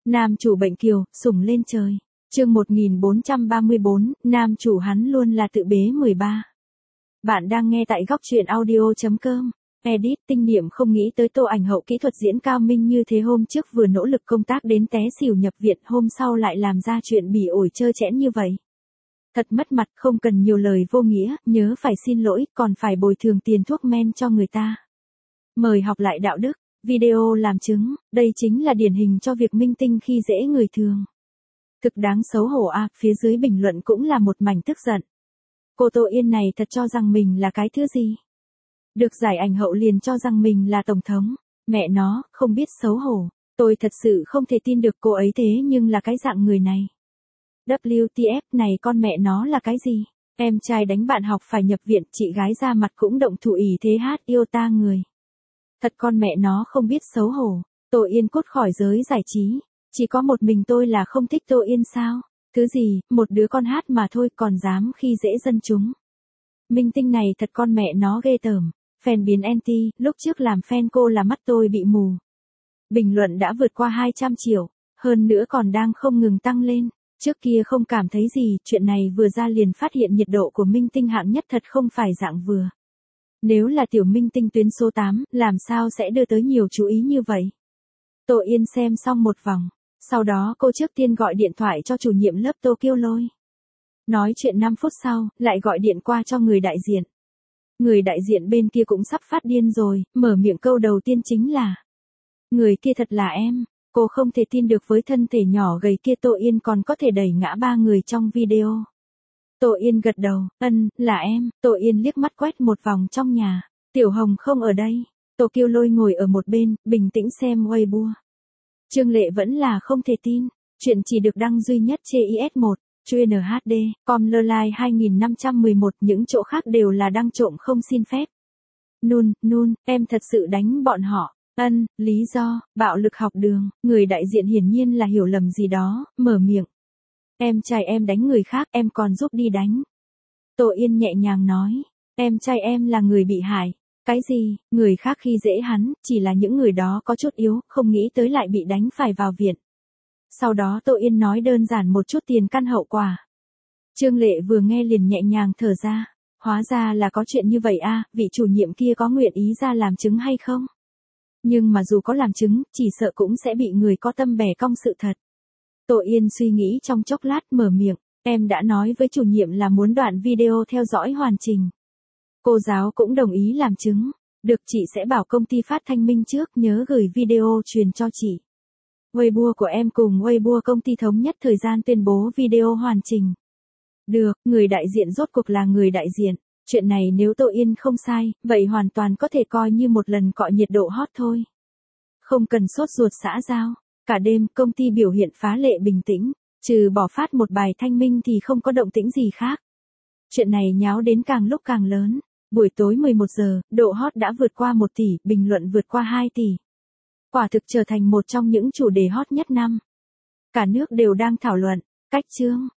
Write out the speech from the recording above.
Nam chủ bệnh kiều, sủng lên trời. Chương 1434, nam chủ hắn luôn là tự bế 13. Bạn đang nghe tại góc truyện audio.com. Edit tinh niệm không nghĩ tới Tô Ảnh Hậu kỹ thuật diễn cao minh như thế, hôm trước vừa nỗ lực công tác đến té xỉu nhập viện, hôm sau lại làm ra chuyện bỉ ổi trơ trẽn như vậy. Thật mất mặt, không cần nhiều lời vô nghĩa, nhớ phải xin lỗi, còn phải bồi thường tiền thuốc men cho người ta. Mời học lại đạo đức. Video làm chứng, đây chính là điển hình cho việc minh tinh khi dễ người thường. Thực đáng xấu hổ à, phía dưới bình luận cũng là một mảnh tức giận. Cô Tô Yên này thật cho rằng mình là cái thứ gì? Được giải ảnh hậu liền cho rằng mình là tổng thống, mẹ nó, không biết xấu hổ. Tôi thật sự không thể tin được cô ấy thế nhưng là cái dạng người này. WTF này, con mẹ nó là cái gì? Em trai đánh bạn học phải nhập viện, chị gái ra mặt cũng động thủ ỷ thế hát yêu ta người. Thật con mẹ nó không biết xấu hổ. Tô Yên cút khỏi giới giải trí. Chỉ có một mình tôi là không thích Tô Yên sao? Thứ gì, một đứa con hát mà thôi còn dám khi dễ dân chúng. Minh tinh này thật con mẹ nó ghê tởm. Fan biến anti, lúc trước làm fan cô là mắt tôi bị mù. Bình luận đã vượt qua 200 triệu, hơn nữa còn đang không ngừng tăng lên. Trước kia không cảm thấy gì, chuyện này vừa ra liền phát hiện nhiệt độ của minh tinh hạng nhất thật không phải dạng vừa. Nếu là tiểu minh tinh tuyến số 8, làm sao sẽ đưa tới nhiều chú ý như vậy? Tô Yên xem xong một vòng. Sau đó cô trước tiên gọi điện thoại cho chủ nhiệm lớp Tô Kiêu Lôi. Nói chuyện 5 phút sau, lại gọi điện qua cho người đại diện. Người đại diện bên kia cũng sắp phát điên rồi, mở miệng câu đầu tiên chính là: người kia thật là em. Cô không thể tin được với thân thể nhỏ gầy kia Tô Yên còn có thể đẩy ngã 3 người trong video. Tô Yên gật đầu, là em. Tô Yên liếc mắt quét một vòng trong nhà. Tiểu Hồng không ở đây. Tô Kiêu Lôi ngồi ở một bên, bình tĩnh xem Weibo. Trương Lệ vẫn là không thể tin. Chuyện chỉ được đăng duy nhất trên IS1, chuyên HD, com Lolai 2511, những chỗ khác đều là đăng trộm không xin phép. Nun, em thật sự đánh bọn họ. Lý do, bạo lực học đường. Người đại diện hiển nhiên là hiểu lầm gì đó, mở miệng. Em trai em đánh người khác, em còn giúp đi đánh. Tô Yên nhẹ nhàng nói, em trai em là người bị hại. Cái gì, người khác khi dễ hắn, chỉ là những người đó có chút yếu, không nghĩ tới lại bị đánh phải vào viện. Sau đó Tô Yên nói đơn giản một chút tiền căn hậu quả. Trương Lệ vừa nghe liền nhẹ nhàng thở ra, hóa ra là có chuyện như vậy à, vị chủ nhiệm kia có nguyện ý ra làm chứng hay không? Nhưng mà dù có làm chứng, chỉ sợ cũng sẽ bị người có tâm bẻ cong sự thật. Tô Yên suy nghĩ trong chốc lát mở miệng, em đã nói với chủ nhiệm là muốn đoạn video theo dõi hoàn chỉnh. Cô giáo cũng đồng ý làm chứng. Được, chị sẽ bảo công ty phát thanh minh trước nhớ gửi video truyền cho chị. Weibo của em cùng Weibo công ty thống nhất thời gian tuyên bố video hoàn chỉnh. Được, người đại diện rốt cuộc là người đại diện. Chuyện này nếu Tô Yên không sai, vậy hoàn toàn có thể coi như một lần cọ nhiệt độ hot thôi. Không cần sốt ruột xã giao. Cả đêm công ty biểu hiện phá lệ bình tĩnh, trừ bỏ phát một bài thanh minh thì không có động tĩnh gì khác. Chuyện này nháo đến càng lúc càng lớn. Buổi tối 11 giờ, độ hot đã vượt qua 1 tỷ, bình luận vượt qua 2 tỷ. Quả thực trở thành một trong những chủ đề hot nhất năm. Cả nước đều đang thảo luận, cách chương,